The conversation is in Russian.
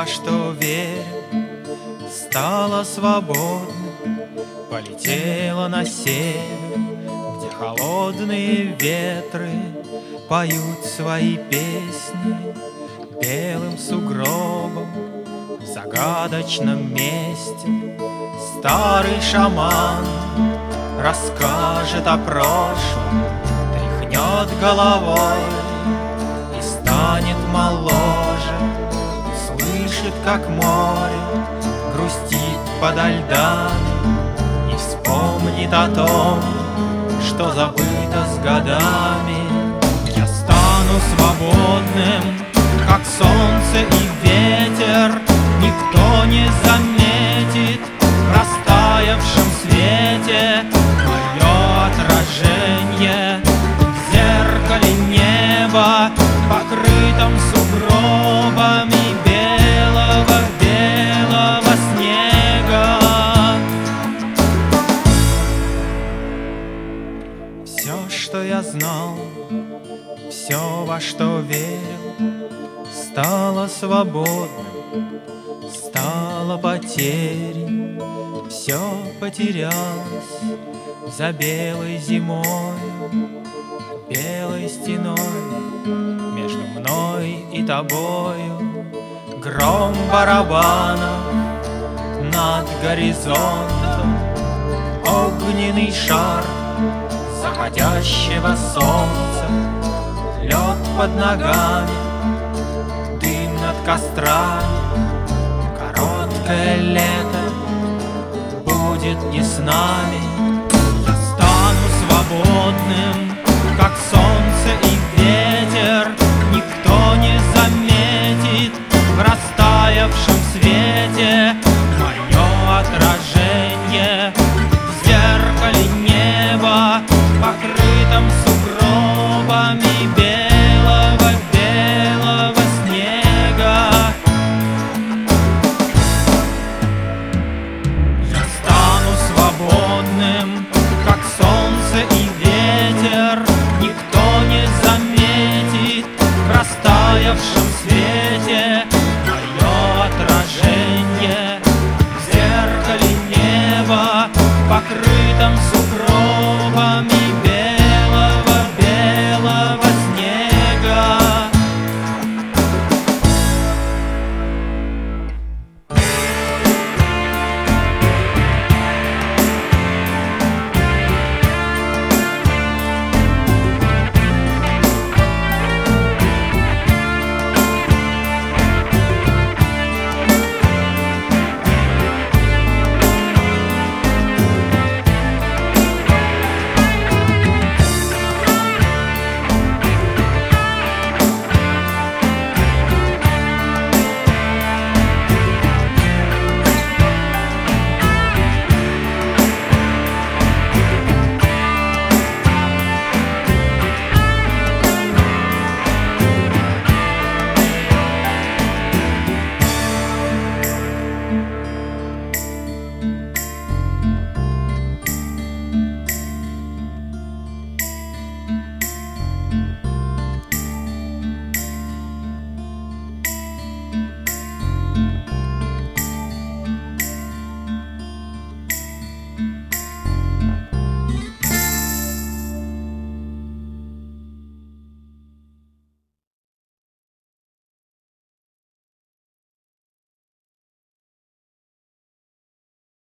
во что верил, стало свободным, полетела на север, где холодные ветры поют свои песни белым сугробом в загадочном месте. Старый шаман расскажет о прошлом, тряхнет головой и станет моложе. Слышит, как море грустит подо льдами, и вспомнит о том, что забыто с годами. Я стану свободным, как солнце и ветер, никто не заметит в растаявшем свете мое отражение в зеркале неба, покрытом сугробами белого снега. Все, что я знал, все, во что верил, стало свободным, стало потерей. Все потерялось за белой зимой, белой стеной между мной и тобою. Гром барабанов над горизонтом, огненный шар заходящего солнца, лед под ногами, дым над кострами. Короткое лето будет и с нами. Я стану свободным,